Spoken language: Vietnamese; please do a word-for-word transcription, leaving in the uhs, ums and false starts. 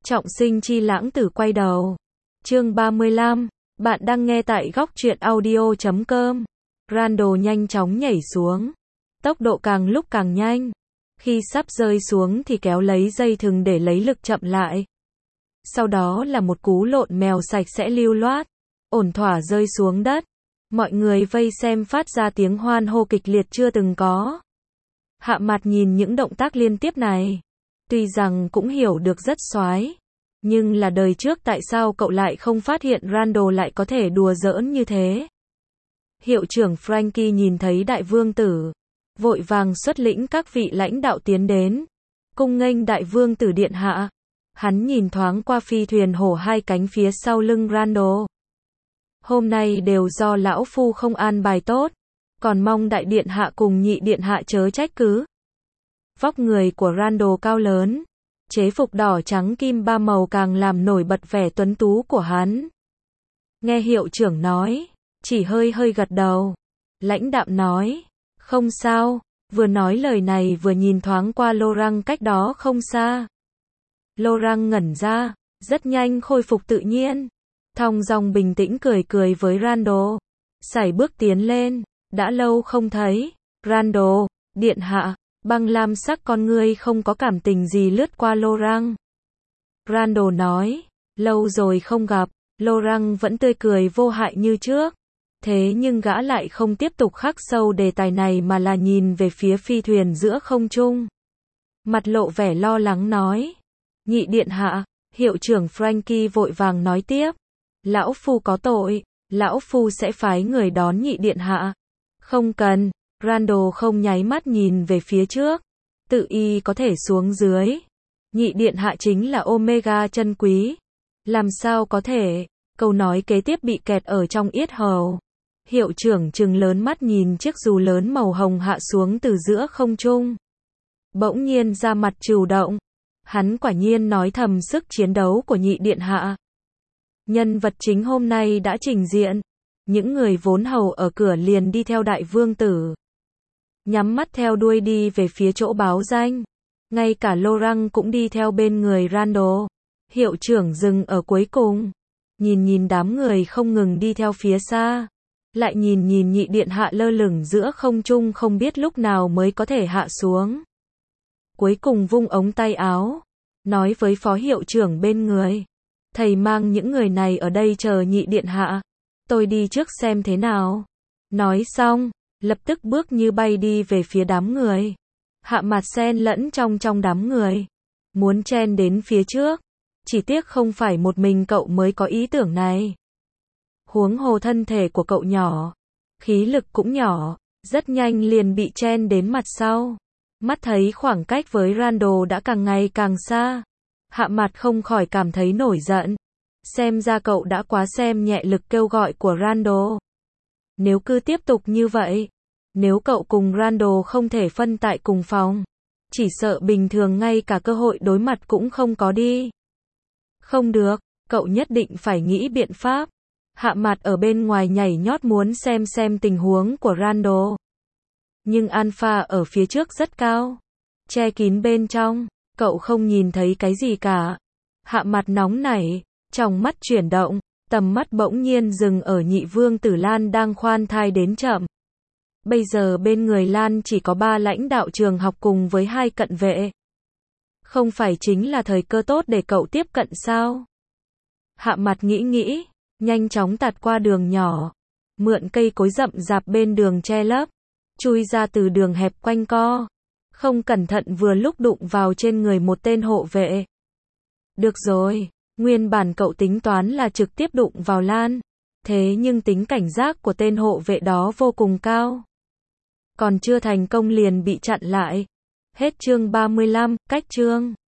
Trọng sinh chi lãng tử quay đầu. Chương ba mươi lăm. Bạn đang nghe tại góc truyện audio chấm com. Randall nhanh chóng nhảy xuống. Tốc độ càng lúc càng nhanh. Khi sắp rơi xuống thì kéo lấy dây thừng để lấy lực chậm lại. Sau đó là một cú lộn mèo sạch sẽ lưu loát. Ổn thỏa rơi xuống đất. Mọi người vây xem phát ra tiếng hoan hô kịch liệt chưa từng có. Hạ mặt nhìn những động tác liên tiếp này. Tuy rằng cũng hiểu được rất xoái. Nhưng là đời trước tại sao cậu lại không phát hiện Randall lại có thể đùa giỡn như thế. Hiệu trưởng Frankie nhìn thấy đại vương tử. Vội vàng xuất lĩnh các vị lãnh đạo tiến đến. Cung nghênh đại vương tử điện hạ. Hắn nhìn thoáng qua phi thuyền hổ hai cánh phía sau lưng Randall. Hôm nay đều do lão phu không an bài tốt. Còn mong đại điện hạ cùng nhị điện hạ chớ trách cứ. Vóc người của Randall cao lớn. Chế phục đỏ trắng kim ba màu càng làm nổi bật vẻ tuấn tú của hắn. Nghe hiệu trưởng nói, chỉ hơi hơi gật đầu. Lãnh đạm nói, không sao, vừa nói lời này vừa nhìn thoáng qua Laurent cách đó không xa. Laurent ngẩn ra, rất nhanh khôi phục tự nhiên. Thong dong bình tĩnh cười cười với Randall. Sải bước tiến lên, đã lâu không thấy. Randall, điện hạ. Băng lam sắc con ngươi không có cảm tình gì lướt qua Laurent. Randall nói, lâu rồi không gặp. Laurent vẫn tươi cười vô hại như trước. Thế nhưng gã lại không tiếp tục khắc sâu đề tài này mà là nhìn về phía phi thuyền giữa không trung. Mặt lộ vẻ lo lắng nói, nhị điện hạ. Hiệu trưởng Frankie vội vàng nói tiếp, lão phu có tội, lão phu sẽ phái người đón nhị điện hạ. Không cần. Randall không nháy mắt nhìn về phía trước. Tự y có thể xuống dưới. Nhị điện hạ chính là Omega chân quý. Làm sao có thể? Câu nói kế tiếp bị kẹt ở trong yết hầu. Hiệu trưởng trừng lớn mắt nhìn chiếc dù lớn màu hồng hạ xuống từ giữa không trung. Bỗng nhiên ra mặt chủ động. Hắn quả nhiên nói thầm sức chiến đấu của nhị điện hạ. Nhân vật chính hôm nay đã trình diện. Những người vốn hầu ở cửa liền đi theo đại vương tử. Nhắm mắt theo đuôi đi về phía chỗ báo danh. Ngay cả Laurent cũng đi theo bên người Randall. Hiệu trưởng dừng ở cuối cùng. Nhìn nhìn đám người không ngừng đi theo phía xa. Lại nhìn nhìn nhị điện hạ lơ lửng giữa không trung không biết lúc nào mới có thể hạ xuống. Cuối cùng vung ống tay áo. Nói với phó hiệu trưởng bên người. Thầy mang những người này ở đây chờ nhị điện hạ. Tôi đi trước xem thế nào. Nói xong. Lập tức bước như bay đi về phía đám người. Hạ mặt xen lẫn trong trong đám người. Muốn chen đến phía trước. Chỉ tiếc không phải một mình cậu mới có ý tưởng này. Huống hồ thân thể của cậu nhỏ. Khí lực cũng nhỏ. Rất nhanh liền bị chen đến mặt sau. Mắt thấy khoảng cách với Randall đã càng ngày càng xa. Hạ mặt không khỏi cảm thấy nổi giận. Xem ra cậu đã quá xem nhẹ lực kêu gọi của Randall. Nếu cứ tiếp tục như vậy, nếu cậu cùng Randall không thể phân tại cùng phòng, chỉ sợ bình thường ngay cả cơ hội đối mặt cũng không có đi. Không được, cậu nhất định phải nghĩ biện pháp. Hạ mặt ở bên ngoài nhảy nhót muốn xem xem tình huống của Randall. Nhưng Alpha ở phía trước rất cao, che kín bên trong, cậu không nhìn thấy cái gì cả. Hạ mặt nóng nảy, trong mắt chuyển động. Tầm mắt bỗng nhiên dừng ở nhị vương tử Lan đang khoan thai đến chậm. Bây giờ bên người Lan chỉ có ba lãnh đạo trường học cùng với hai cận vệ. Không phải chính là thời cơ tốt để cậu tiếp cận sao? Hạ mặt nghĩ nghĩ, nhanh chóng tạt qua đường nhỏ. Mượn cây cối rậm rạp bên đường che lấp. Chui ra từ đường hẹp quanh co. Không cẩn thận vừa lúc đụng vào trên người một tên hộ vệ. Được rồi. Nguyên bản cậu tính toán là trực tiếp đụng vào Lan. Thế nhưng tính cảnh giác của tên hộ vệ đó vô cùng cao. Còn chưa thành công liền bị chặn lại. Hết chương ba mươi lăm, cách chương.